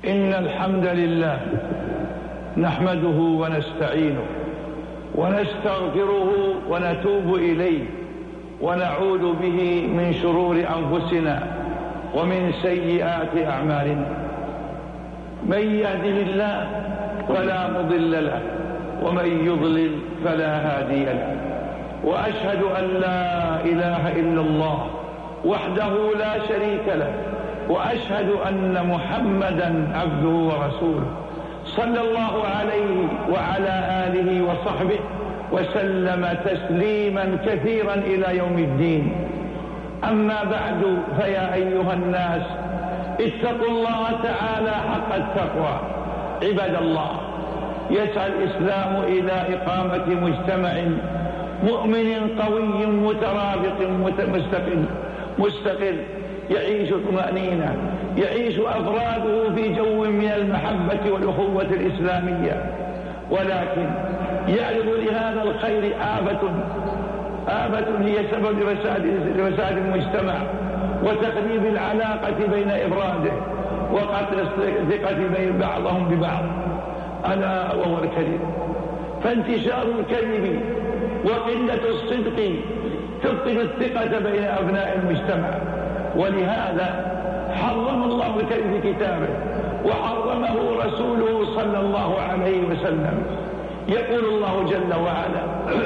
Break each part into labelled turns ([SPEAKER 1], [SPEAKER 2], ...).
[SPEAKER 1] إن الحمد لله نحمده ونستعينه ونستغفره ونتوب إليه ونعوذ به من شرور أنفسنا ومن سيئات أعمالنا. من يهده الله فلا مضل له ومن يضلل فلا هادي له، وأشهد أن لا إله إلا الله وحده لا شريك له، وأشهد أن محمدا عبده ورسوله صلى الله عليه وعلى آله وصحبه وسلم تسليما كثيرا إلى يوم الدين. أما بعد، فيا أيها الناس اتقوا الله تعالى حق التقوى. عباد الله، يسعى الإسلام إلى إقامة مجتمع مؤمن قوي مترابط مستقل يعيش طمأنينة، يعيش أفراده في جو من المحبة والأخوة الإسلامية. ولكن يعرض لهذا الخير آفة هي سبب لفساد المجتمع وتقريب العلاقة بين إفراده وقتل الثقة بين بعضهم ببعض، ألا وهو الكذب. فانتشار الكذب وقلة الصدق تفقد الثقة بين أبناء المجتمع، ولهذا حرم الله الكذب في كتابه وحرمه رسوله صلى الله عليه وسلم. يقول الله جل وعلا: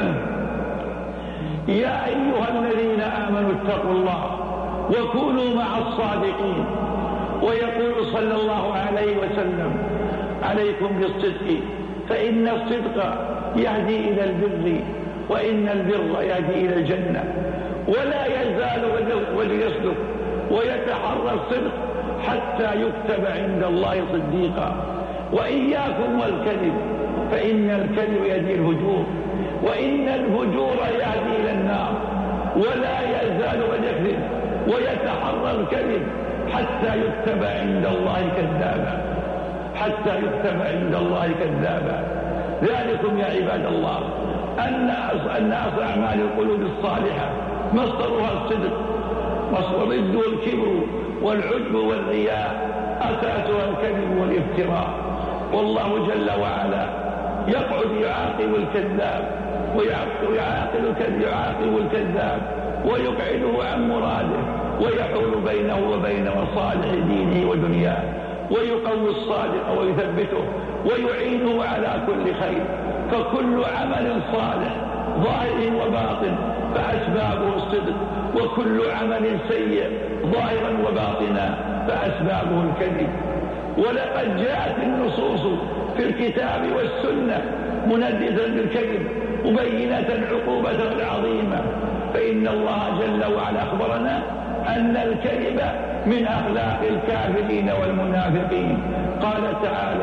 [SPEAKER 1] يا أيها الذين آمنوا اتقوا الله وكونوا مع الصادقين. ويقول صلى الله عليه وسلم: عليكم بالصدق فإن الصدق يهدي إلى البر وإن البر يهدي إلى الجنة. ولا يزال رجل يصدق ويتحرى الصدق حتى يكتب عند الله صديقا. وإياكم والكذب فإن الكذب يهدي الفجور وإن الفجور يهدي إلى النار. ولا يزال رجل يكذب ويتحرى الكذب حتى يكتب عند الله كذابا، حتى يكتب عند الله كذابا. ذلكم يا عباد الله أن أصل أعمال القلوب الصالحة مصدرها الصدق، وضده الكبر والعجب والرياء، أساسها الكذب والافتراء. والله جل وعلا يقعد يعاقب الكذاب يعاقب الكذاب ويقعده عن مراده ويحول بينه وبين مصالح دينه ودنياه، ويقوي الصادق ويثبته ويعينه على كل خير. فكل عمل صالح ظاهر وباطن فأسبابه الصدق، وكل عمل سيء ظاهرا وباطنا فأسبابه الكذب. ولقد جاءت النصوص في الكتاب والسنة منددة بالكذب مبينة عقوبته العظيمة. فإن الله جل وعلا أخبرنا أن الكذب من أخلاق الكافرين والمنافقين. قال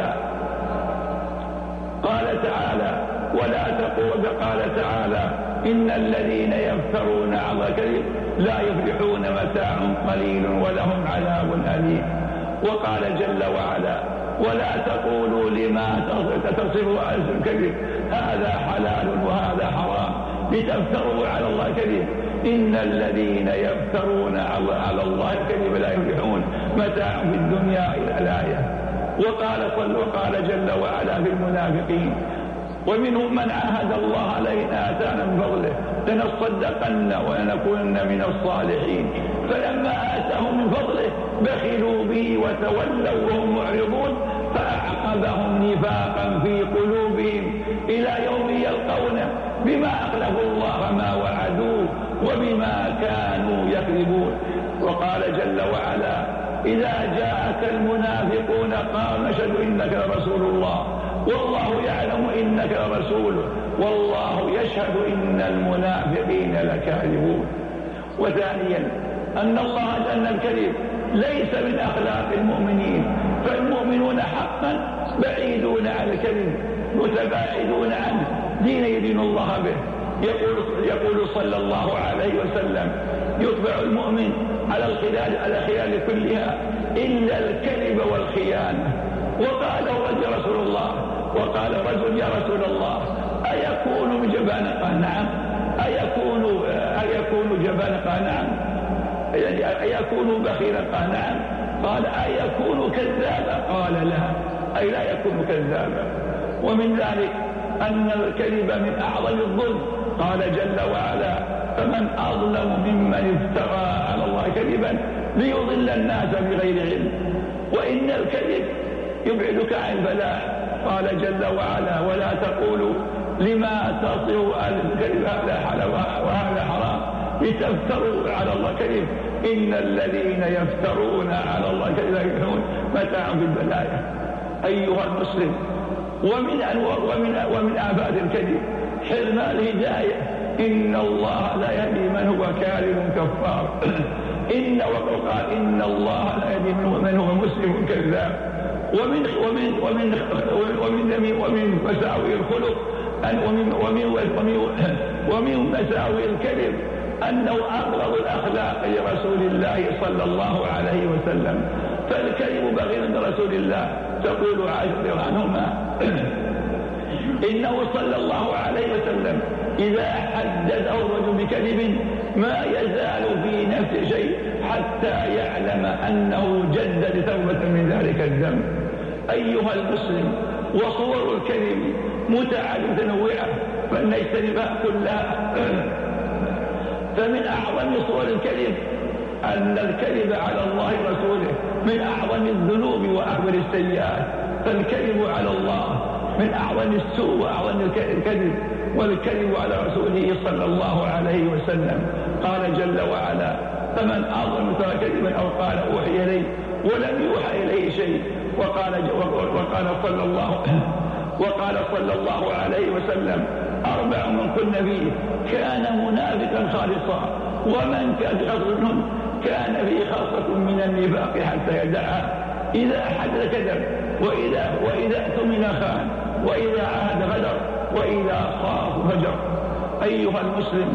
[SPEAKER 1] تعالى: ولا تقول. قال تعالى: إن الذين يفترون على الكذب لا يفلحون، متاع قليل ولهم عذاب أليم. وقال جل وعلا: ولا تقولوا لما تصف الكذب هذا حلال وهذا حرام لتفتروا على الله الكذب إن الذين يفترون على الله الكذب لا يفلحون، متاع في الدنيا إلى الآية. وقال جل وعلا في المنافقين: ومنهم من عاهد الله لئن آتانا من فضله لنصدقن ولنكونن من الصالحين، فلما آتاهم من فضله بخلوا به وتولوا وهم معرضون فأعقبهم نفاقا في قلوبهم إلى يوم يلقونه بما أخلفوا الله ما وعدوه وبما كانوا يكذبون. وقال جل وعلا: إذا جاءك المنافقون قالوا نشهد إنك لرسول الله والله يعلم إنك لرسوله والله يشهد إن المنافقين لكاذبون. وثانيا أن الكذب ليس من أخلاق المؤمنين، فالمؤمنون حقا بعيدون عن الكذب متباعدون عنه دين يدين الله به. يقول صلى الله عليه وسلم: يطبع المؤمن على الخلال كلها إلا الكذب والخيانة. وقال رجل: يا رسول الله أيكون جبانقا؟ نعم. أيكون جبانقا؟ نعم. أيكون بخيلا؟ نعم. قال أيكون كذابا؟ قال لا، أي لا يكون كذابا. ومن ذلك أن الكذب من أعظم الظلم. قال جل وعلا فمن أظلم ممن افترى على الله كذبا ليضل الناس بغير علم، وإن الكذب يبعدك عن الفلاح. قال جل وعلا ولا تقولوا لما تصف الكذب هذا حلال وهذا حرام لتفتروا على الله كذب إن الذين يفترون على الله كذب لا يفلحون. متاع في البلايا. أيها المسلم، ومن آفات الكذب حرمان الهداية. إن الله لا يهدي من هو كاذب كفار. وقال إن الله لا يهدي من هو مسلم كذاب. ومن مساوئ الخلق ومن مساوئ الكذب أنه أبغض الأخلاق لرسول الله صلى الله عليه وسلم. فالكذب بغير من رسول الله. تقول عائشة عنهما إنه صلى الله عليه وسلم إذا حدث الرجل بكذب ما يزال في نفسه شيء حتى يعلم أنه جدد توبة من ذلك الذنب. أيها المسلم، وصور الكذب متعددة متنوعة فلنجتنبها كلها. فمن أعظم صور الكذب أن الكذب على الله ورسوله من أعظم الذنوب وأكبر السيئات. فالكذب على الله من أعظم السوء وأعظم الكذب، والكذب على رسوله صلى الله عليه وسلم. قال جل وعلا فمن أظلم ترك كذبا أو قال أوحي إليه ولم يوحى إليه شيء. وقال صلى الله عليه وسلم 4 من كن فيه كان منافقا خالصا، ومن كان خصم كان فيه خاصة من النفاق حتى يدعها. إذا حدث كذب، وإذا اؤتمن خان، وإذا عاهد غدر، وإذا خاف فجر. أيها المسلم،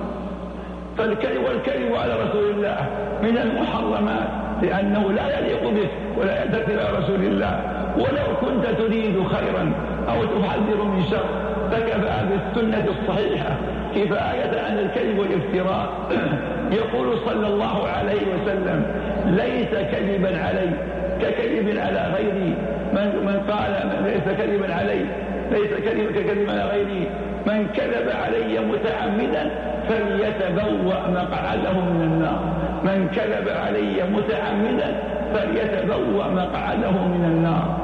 [SPEAKER 1] والكذب على رسول الله من المحرمات، لأنه لا يليق به ولا يلتفت إلى رسول الله. ولو كنت تريد خيرا أو تحذر من شر فكفى بالسنة الصحيحة كفاية عن الكذب والافتراء. يقول صلى الله عليه وسلم ليس كذبا علي ككذب على غيري. من قال ليس كذبا علي ليس ككذب على غيري من كذب علي متعمدا فليتبوأ مقعده من النار. من كذب علي متعمدا فليتبوأ مقعده من النار.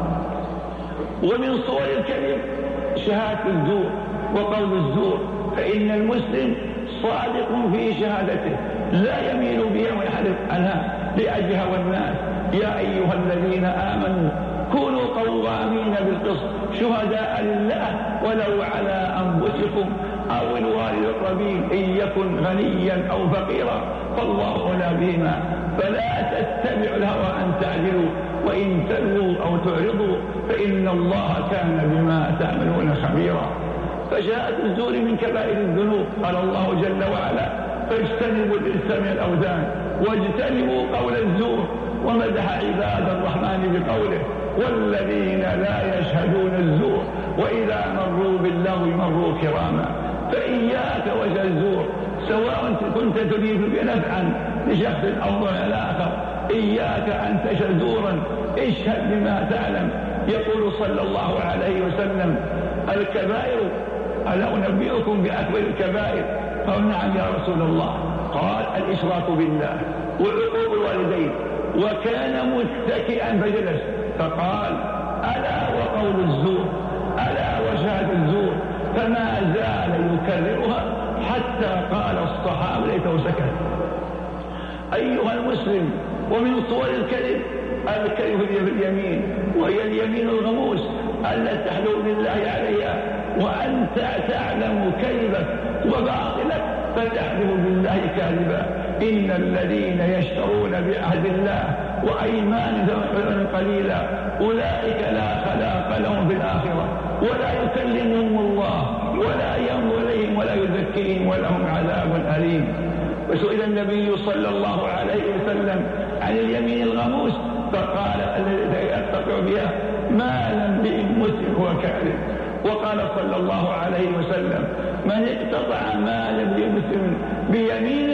[SPEAKER 1] ومن صور الكذب شهادة الزور وقول الزور، فإن المسلم صادق في شهادته لا يميل بها ويحلف عنها لأجل هوى الناس. يا أيها الذين آمنوا كونوا قوامين بالقسط شهداء لله ولو على أنفسكم أو الوالد القريب إن يكن غنيا أو فقيرا فالله أولى بهما. فلا تتبعوا الهوى أن تعدلوا وإن تلووا أو تعرضوا فإن الله كان بما تعملون خبيرا. فشهادة الزور من كبائر الذنوب. قال الله جل وعلا فاجتنبوا الإثم من الأوثان واجتنبوا قول الزور. ومدح عباد الرحمن بقوله والذين لا يشهدون الزور وإذا مروا باللغو مروا كراما. فإياك وجه الزور، سواء كنت تريد بنفعا لشخص أو الآخر، إياك أن تشهد زورا، اشهد بما تعلم. يقول صلى الله عليه وسلم الكبائر ألا أنبئكم بأكبر الكبائر؟ قالوا نعم يا رسول الله. قال الإشراك بالله وعقوق الوالدين. وكان متكئا فجلس فقال ألا وقول الزور، ألا وشهادة الزور. فما زال يكررها حتى قال الصحابة ليته سكت. أيها المسلم، ومن صور الكذب الكذب في اليمين، وهي اليمين الغموس التي تحلو بالله عليها وأنت تعلم كذبك وباطلك فتحلف بالله كاذبا. إن الذين يشترون بعهد الله وأيمانهم قليلا أولئك لا خلاق لهم في الآخرة ولا يكلمهم الله ولا ينظر إليهم ولا يزكيهم ولهم عذاب أليم. وسئل النبي صلى الله عليه وسلم عن اليمين الغموس فقال الذي يقطع بها مالا بمسلم هو كاذب. وقال صلى الله عليه وسلم من اقتطع مالا بمسلم بيمينه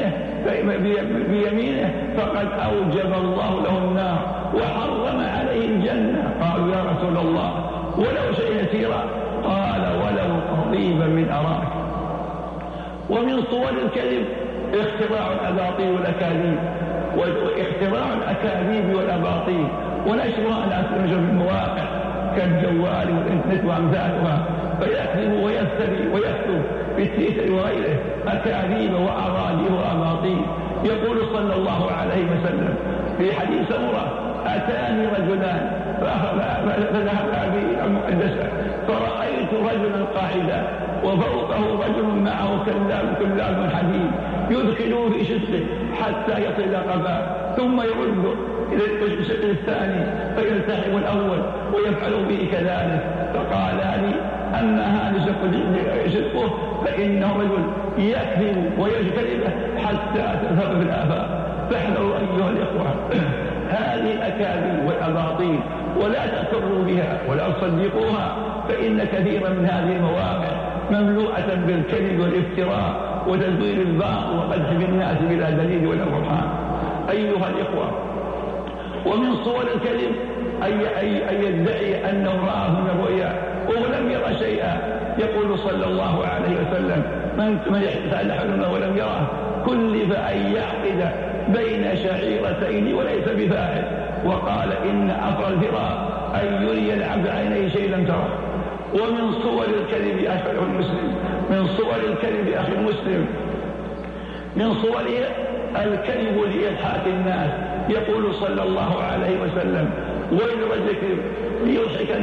[SPEAKER 1] بيمينه فقد أوجب الله له النار وحرم عليه الجنة. قالوا يا رسول الله ولو شيء يسيرا؟ قال ولو قضيبا من أراك. ومن صور الكذب اختراع الأباطيل والأكاذيب، واختراع الأكاذيب والأباطيل ونشرها على المواقع كالجوال والإنترنت وأمثالها، فيكذب ويفتري ويكتب بالتويتر وغيره أكاذيب وأراجيل وأباطيل. يقول صلى الله عليه وسلم في حديث سمرة: أتاني رجلان فذهب بي إلى المقدسة فرأيت رجلا قاعدا وفوقه رجل معه كلاب حديد يدخلوه في شقه حتى يصل قفاه ثم يرد إلى الشق الثاني فيلتحم الأول ويفعل به كذلك. فقال لي: أما هذا شقه فإنه رجل يكذب ويجتنب حتى تذهب في الآفاق. فاحذروا أيها الإخوة هذه الأكاذيب والأباطيل ولا تأثروا بها ولا تصدقوها، فإن كثيرا من هذه المواقع مملوءة بالكذب والافتراء وتزوير الباطل وقذف بالناس بلا دليل ولا برهان. أيها الإخوة، ومن صور الكذب أن يدعي أنه رأى من الرؤيا ولم يرى شيئا. يقول صلى الله عليه وسلم: من يحتال حلمه ولم يره كلف أن يعقد بين شعيرتين وليس بفاعل. وقال: إن أفضل الفراء أن يري العبد عينيه شيء لم تره. ومن صور الكذب أخي المسلم، من صور الكذب أخي المسلم، من صور الكذب لإضحاك الناس. يقول صلى الله عليه وسلم: ويل رجل يكذب ليضحك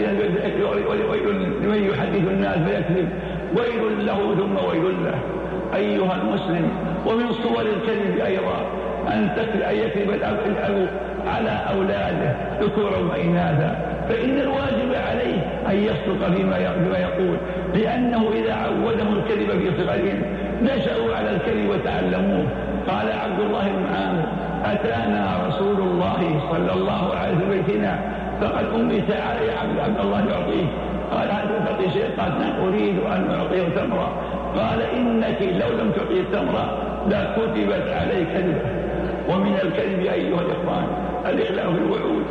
[SPEAKER 1] لمن يحدث الناس فيكذب، ويل له ثم ويل له. أيها المسلم، ومن صور الكذب أيضا أن يكذب الأب على أولاده ذكورا وإناثا، فإن الواجب عليه أن يصدق فيما يقول، لأنه إذا عودهم الكذب في صغرهم نشأوا على الكذب وتعلموه. قال عبد الله بن عامر: أتانا رسول الله صلى الله عليه وسلم بيتنا فقد أمي تعالى يا عبد الله يعطيه. قال: هل تعطي شيء؟ قال: نعم أريد أن أعطيه تمرة. قال: إنك لو لم تعطي التمرة لكتبت عليك كذبة. ومن الكذب أيها الإخوان الإخلاف الوعود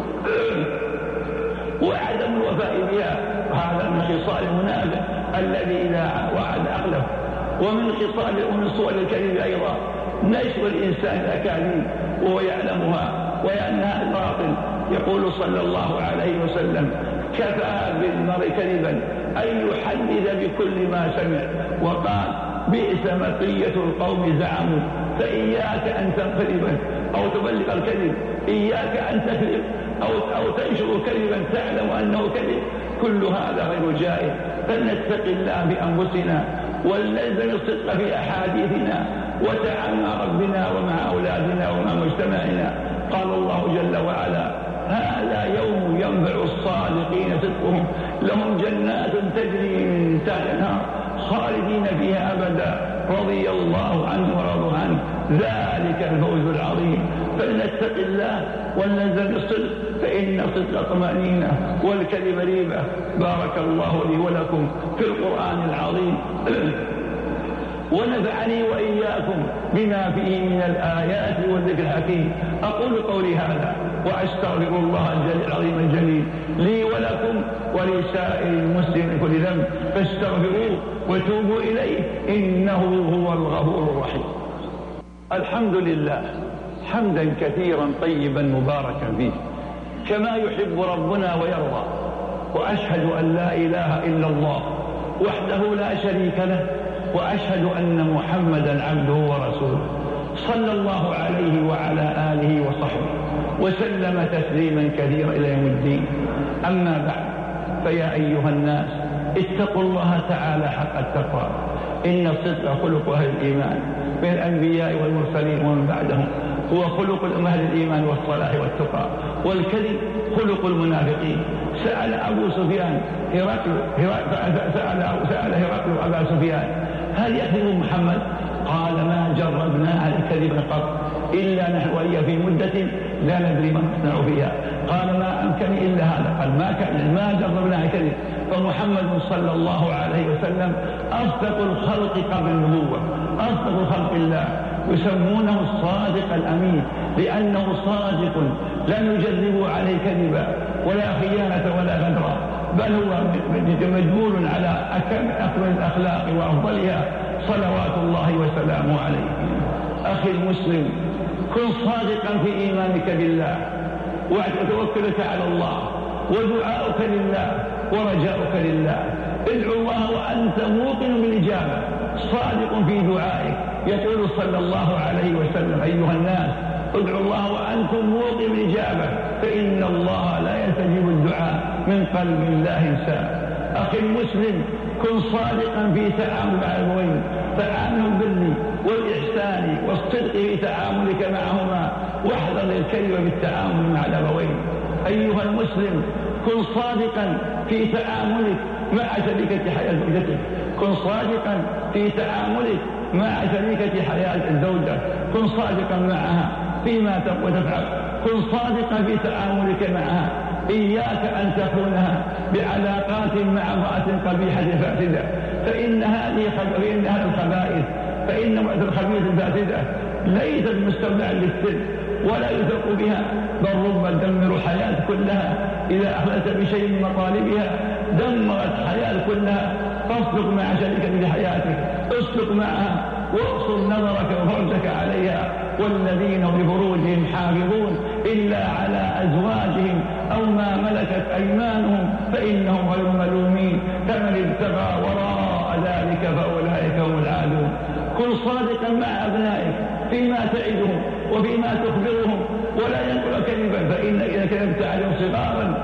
[SPEAKER 1] وعدم الوفاء بها، وهذا من خصال المنافق الذي إذا وعد أخلف. ومن صور الكذب أيضا نشر الإنسان الأكاذيب وهو يعلمها ويأنها الباطل. يقول صلى الله عليه وسلم: كفى بالمرء كذبا أن يحدث بكل ما سمع. وقال: بئس مطية القوم زعموا. فإياك أن تنقلب أو تبلغ الكذب، إياك أن تكذب أو تنشر كذبا تعلم أنه كذب، كل هذا غير جائز. فلنتق الله بأنفسنا ولنلزم الصدق في أحاديثنا وتعامل مع ربنا ومع أولادنا ومع مجتمعنا. قال الله جل وعلا: هذا يوم ينفع الصادقين صدقهم لهم جنات تجري من تحتها الأنهار خالدين فيها أبدا رضي الله عنه ورضوا عنه ذلك الفوز العظيم. فلنتق الله ولنلزم الصدق، فإن الصدق طمأنينة والكذب ريبة. بارك الله لي ولكم في القرآن العظيم ونفعني وإياكم بما فيه من الآيات والذكر الحكيم. أقول قولي هذا وأستغفر الله العظيم الجليل لي ولكم ولسائر المسلمين من كل ذنب فاستغفروه وتوبوا إليه إنه هو الغفور الرحيم. الحمد لله حمدا كثيرا طيبا مباركا فيه كما يحب ربنا ويرضى، وأشهد أن لا إله إلا الله وحده لا شريك له، وأشهد أن محمدا عبده ورسوله صلى الله عليه وعلى آله وصحبه وسلم تسليما كثيرا إلى يوم الدين. أما بعد، فيا أيها الناس اتقوا الله تعالى حق التقوى، إن الصدق خلق أهل الإيمان من الأنبياء والمرسلين ومن بعدهم، هو خلق أهل الإيمان والصلاح والتقى، والكذب خلق المنافقين. سأل أبو سفيان سأل هرقل أبا سفيان: هل يكذب محمد؟ قال: ما جربنا على كذب قط إلا نحن وإياه في مدة لا ندري ما نصنع فيها. قال ما أمكن إلا هذا، قال ما جربنا كذب. فمحمد صلى الله عليه وسلم أصدق الخلق قبل النبوة، أصدق خلق الله، يسمونه الصادق الأمين لأنه صادق لا يجرب عليه كذبا ولا خيانة ولا غدرا، بل هو مجبول على أكمل الأخلاق وأفضلها صلوات الله وسلامه عليه. أخي المسلم، كن صادقا في إيمانك بالله وتوكلك على الله ودعاؤك لله ورجاؤك لله. ادعو الله وأنت موقن بالإجابة صادق في دعائك. يقول صلى الله عليه وسلم أيها الناس ادعوا الله وأنتم موقن بالإجابة فإن الله لا يستجيب الدعاء من قلب لا إنسان. أخي المسلم، كن صادقا في تعامل مع الأبوين، تعامل بالبر والإحسان والصدق في تعاملك معهما، واحذر الكذب بالتعامل مع الأبوين. أيها المسلم، كن صادقا في تعاملك مع شريكة حياة زوجتك، كن صادقا في تعاملك مع شريكة حياة الزوجة، كن صادقا معها فيما تفعل، كن صادقا في تعاملك معها. إياك أن تخونها بعلاقات مع امرأة قبيحة فاسدة، فإن هذه الخبائث، فإن امرأة الخبيث الفاسدة ليست مستودعا للسر ولا يثق بها، بل ربما تدمر حياة كلها. إذا أخلت بشيء من مطالبها دمرت حياة كلها. فاصدق مع شريكة حياتك، اصدق معها واقصر نظرك وفرجك عليها. والذين لفروجهم حافظون إلا على أزواجهم أو ما ملكت أيمانهم فإنهم غير ملومين، فمن ابتغى وراء ذلك فأولئك هم العادون. كن صادقا مع أبنائك فيما تعدهم وفيما تخبرهم ولا ينقل كذبا، فإن إذا كذبت عليهم صغارا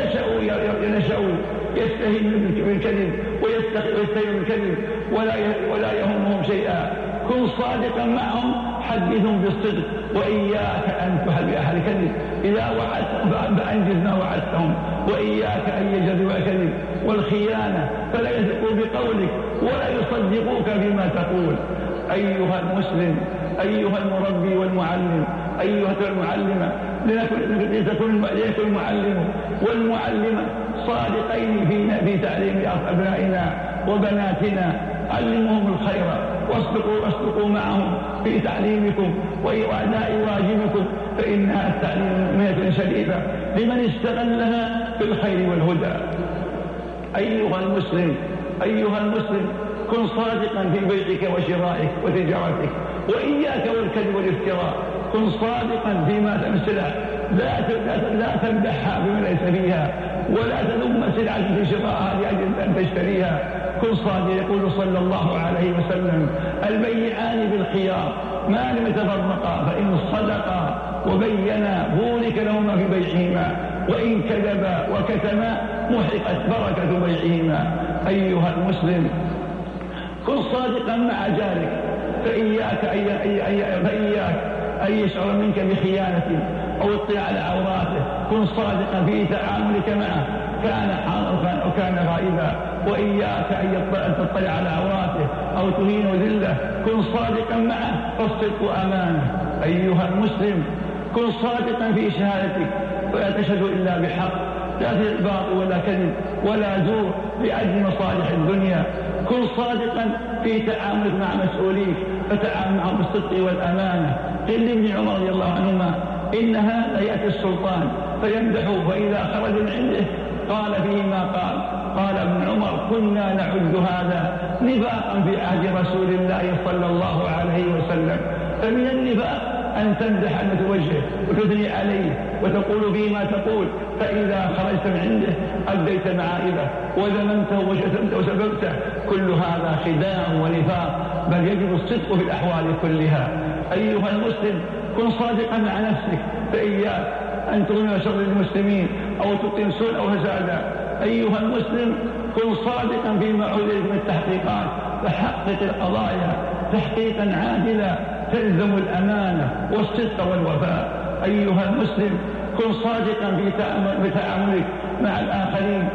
[SPEAKER 1] نشأوا يستهين بالكذب ويستهين بالكذب ولا يهمهم شيئا. كن صادقا معهم، حدثهم بالصدق، وإياك أن تحدث أحد الكذب. إذا وعدتهم فأنجز ما وعدتهم، وإياك أن يجربوا الكذب والخيانة فلا يثقوا بقولك ولا يصدقوك فيما تقول. أيها المسلم، أيها المربي والمعلم، أيها المعلمة، ليكن المعلم والمعلمة صادقين في تعليم أبنائنا وبناتنا. علمهم الخير واصدقوا معهم في تعليمكم وأداء واجبكم، فإنها التعليم مهنة شريفة لمن استغلها في الخير والهدى. أيها المسلم، كن صادقا في بيعك وشرائك وتجارتك، وإياك والكذب والافتراء. كن صادقا فيما تمسلها، لا تمدحها بما ليس فيها، ولا تذم سلعة في شرائها لأجل أن تشتريها. كن صادق. يقول صلى الله عليه وسلم البيعان بالخيار ما لم يتفرقا، فإن صدقا وبينا بورك لهما في بيعهما، وإن كذبا وكتما محقت بركة بيعهما. أيها المسلم، كن صادقا مع جارك، فإياك أن يشعر منك بخيانة أو اطلاع على عوراته. كن صادقا في تعاملك معه، كان حاضرا أو كان غائبا، وإياك أن تطلع على عوراته أو تهين ذله. كن صادقا معه، فالصدق أمانة. أيها المسلم، كن صادقا في شهادتك، ولا تشهد إلا بحق، لا تشهد باطل ولا كذب ولا زور لأجل مصالح الدنيا. كن صادقا في تعاملك مع مسؤوليك، فتعامل معهم بالصدق والأمانة. قيل لابن عمر رضي الله عنهما إن هذا يأتي السلطان فيمدحه، فإذا خرج من عنده قال فيه ما قال ابن عمر كنا نعد هذا نفاقا في عهد رسول الله صلى الله عليه وسلم. فمن النفاق أن تمدح أن توجه وتثني عليه وتقول فيه ما تقول، فإذا خرجت من عنده أديت معائبه وذممته وشتمته وسببته. كل هذا خداع ونفاق، بل يجب الصدق في الأحوال كلها. أيها المسلم، كن صادقا مع نفسك، فإياك أن تغني شر المسلمين أو تقيم سوء أو فسادا. أيها المسلم، كن صادقا فيما عُلِمَ من التحقيقات، فحقق القضايا تحقيقا عادلا تلزم الأمانة والصدق والوفاء. أيها المسلم، كن صادقا في تعاملك مع الآخرين،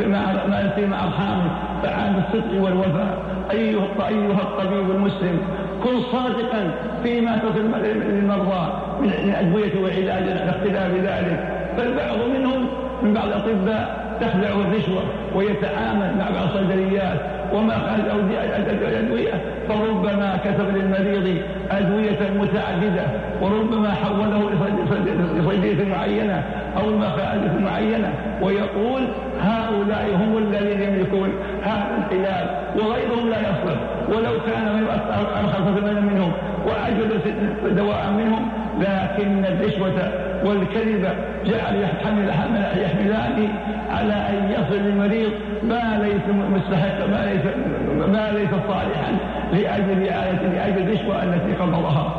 [SPEAKER 1] مع أرحامك، فعن الصدق والوفاء. أيها الطبيب المسلم، كن صادقا فيما تصل للمرضى من أدوية وعلاج الاختلاف ذلك. فالبعض منهم من بعض الأطباء تخدعه الرشوة ويتعامل مع بعض الصيدليات وما قال الأدوية، فربما كتب للمريض أدوية متعددة وربما حوله لصيدلية معينة أو مخازن معينة، ويقول هؤلاء هم الذين يملكون هذا العلاج وغيرهم لا يصلح، ولو كان أرخص ثمنا منهم وأجود دواء منهم، لكن الرشوة والكذب جعل يحملان على أن يصل للمريض ما ليس مستحق ما ليس صالحا لأجل الرشوة التي قبضها.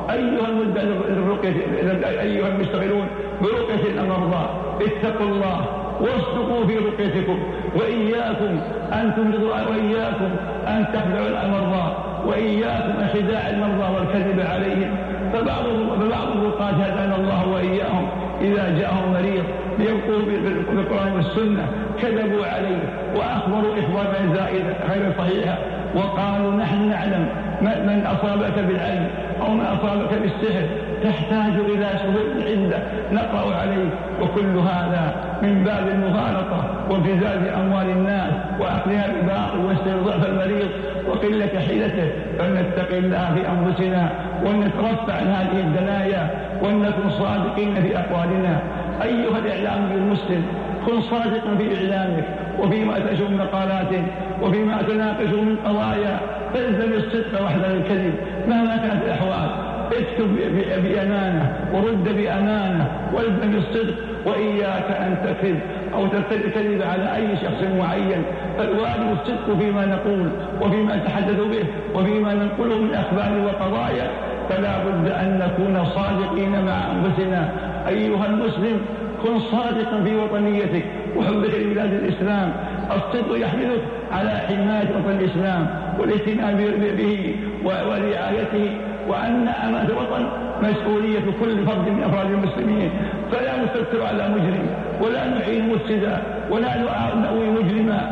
[SPEAKER 1] أيها المشتغلون برقية المرضى اتقوا الله واصدقوا في رقيتكم، وإياكم أن تمرضوا وإياكم أن تخدعوا المرضى وإياكم خداع المرضى والكذب عليهم. فبعض الرقاة هدانا الله وإياهم إذا جاءهم مريض ليبقوا بالقرآن والسنة كذبوا عليه وأخبروا إخبارا زائدة غير صحيحة، وقالوا نحن نعلم من أصابك بالعلم أو من أصابك بالسحر تحتاج إلى شهود العدة نقرأ عليه. وكل هذا من باب المغالطة وابتزاز أموال الناس وأخذها بالباطل واسترضاء المريض وقلة حيلته. فلنتقي الله في أنفسنا ونترفع عن هذه الدنايا ونكن صادقين في أقوالنا. أيها الإعلام المسلم كن صادقا في إعلامك وفيما تنشر من مقالات وفيما تناقش من قضايا، فالزم الصدق واحذر الكذب مهما كانت الأحوال. اكتب بأمانة ورد بأمانة والزم الصدق، وإياك أن تكذب أو تكذب على أي شخص معين. فالواجب الصدق فيما نقول وفيما نتحدث به وفيما ننقله من أخبار وقضايا، فلا بد أن نكون صادقين مع أنفسنا. أيها المسلم كن صادقا في وطنيتك وحبك لبلاد الإسلام. الصدق يحملك على حماية وطن الإسلام والاهتمام به ورعايته، وأن أمانة الوطن مسؤولية كل فرد من أفراد المسلمين. فلا نستتر على مجرم ولا نعين مفسدا ولا نؤوي مجرما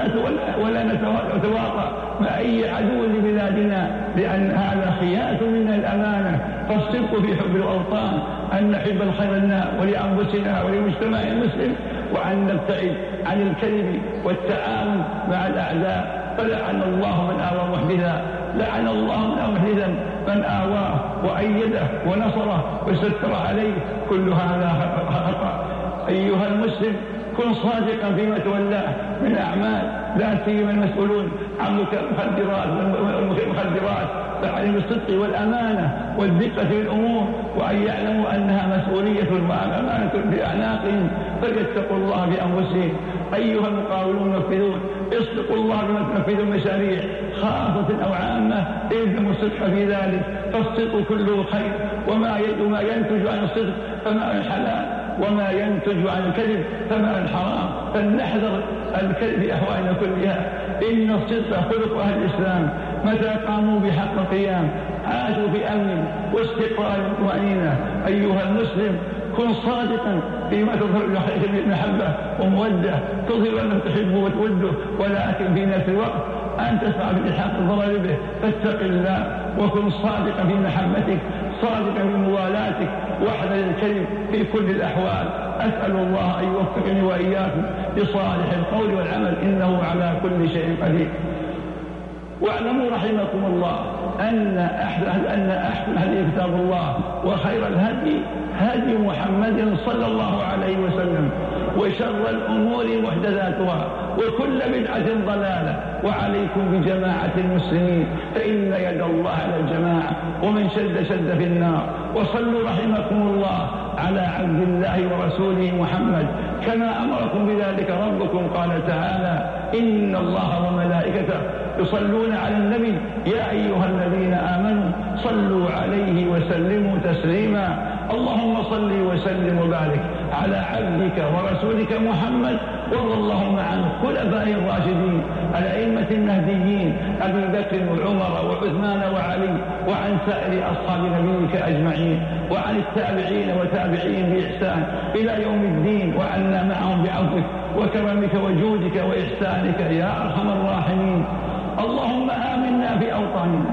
[SPEAKER 1] ولا نتواطأ مع أي عدو لبلادنا، لأن هذا خيانة منا الأمانة. فالصدق في حب الأوطان أن نحب الخير لنا ولأنفسنا ولمجتمع المسلم، وأن نبتعد عن الكذب والتعاون مع الأعداء. فلعن الله من آوى محدثا، لعن الله من آوى محدثا من آواه وأيده ونصره وستر عليه. كل هذا خطأ. أيها المسلم كن صادقا فيما تولاه من أعمال، لا سيما المسؤولون عن المخدرات، فعليهم الصدق والأمانة والدقة في الأمور، وأن يعلموا أنها مسؤولية وأمانة بأعناقهم، فليتقوا الله بأنفسهم. أيها المقاولون المنفذون اصدقوا الله بما تنفذوا المشاريع خاصة أو عامة، الزموا الصدق في ذلك، فالصدق كله خير، وما ينتج عن الصدق فما الحلال، وما ينتج عن الكذب فما الحرام. فلنحذر الكذب في أحوالنا كلها. إن الصدق خلق أهل الإسلام، متى قاموا بحق القيام عاشوا بأمن واستقرار وطمأنينة. أيها المسلم كن صادقا فيما تظهر محبة ومودة، تظهر أنك تحبه وتوده، ولكن في نفس الوقت أن تسعى بالإلحاق الضرر به. فاتق الله وكن صادقا في محبتك، صادقا في موالاتك، واحذر الكذب في كل الأحوال. أسأل الله أن يوفقني وإياكم لصالح القول والعمل، إنه على كل شيء قدير. واعلموا رحمكم الله أن أحسن الهدي كتاب الله، وخير الهدي هدي محمد صلى الله عليه وسلم، وشر الأمور محدثاتها، وكل بدعة ضلالة. وعليكم بجماعة المسلمين، فإن يد الله على الجماعة، ومن شد في النار. وصلوا رحمكم الله على عبد الله ورسوله محمد كما أمركم بذلك ربكم. قال تعالى: إن الله وملائكته يصلون على النبي يا أيها الذين آمنوا صلوا عليه وسلموا تسليما. اللهم صل وسلم وبارك على عبدك ورسولك محمد، وارض اللهم عن خلفائه الراشدين الأئمة المهديين أبي بكر وعمر وعثمان وعلي، وعن سائر أصحاب نبيك أجمعين، وعن التابعين وتابعين بإحسان إلى يوم الدين، وعنا معهم بعفوك وكرمك وجودك وإحسانك يا أرحم الراحمين. اللهم آمنا في أوطاننا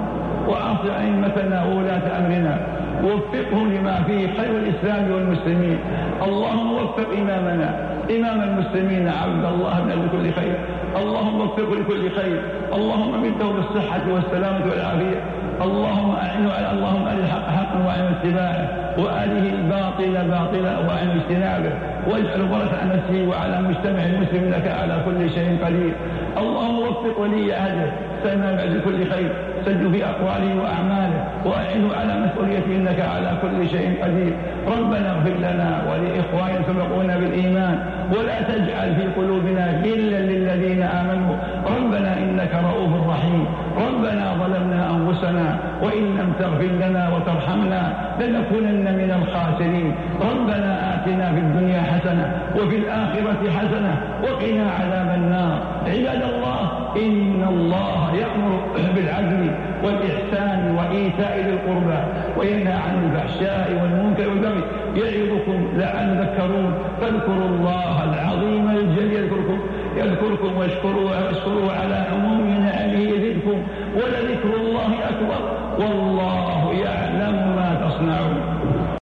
[SPEAKER 1] وأصلح أئمتنا وولاة أمرنا، وفقهم لما فيه خير الإسلام والمسلمين. اللهم وفق إمامنا إمام المسلمين عبد الله بن كل خير، اللهم وفقه لكل خير، اللهم مده بالصحة والسلامة والعافية، اللهم أعنه على اللهم أرِ الحق حقا وأعن اتباعه، وأره الباطل باطلا وأعن اجتنابه، واجعل بركة على نفسه وعلى مجتمع المسلم إنك على كل شيء قدير. اللهم وفق ولي عهده سلمان بعد كل خير، سد في أقواله وأعماله، وأعنه على مسؤوليته إنك على كل شيء قدير. ربنا اغفر لنا ولإخواننا سبقونا بالإيمان، ولا تجعل في قلوبنا غلا للذين آمنوا، ربنا إنك رؤوف رحيم. ربنا ظلمنا أنفسنا وإن لم تغفر لنا وترحمنا لنكونن من الخاسرين. ربنا آتنا في الدنيا حسنة وفي الآخرة حسنة وقنا عذاب النار. عباد الله، إن الله يأمر بالعدل والإحسان وإيتاء ذي القربى وينهى عن الفحشاء والمنكر والبغي يعظكم لعلكم تذكرون. فاذكروا الله العظيم الجليل يذكركم واشكروه على عموم نعمه يزدكم، ولذكر الله أكبر والله يعلم ما تصنعون.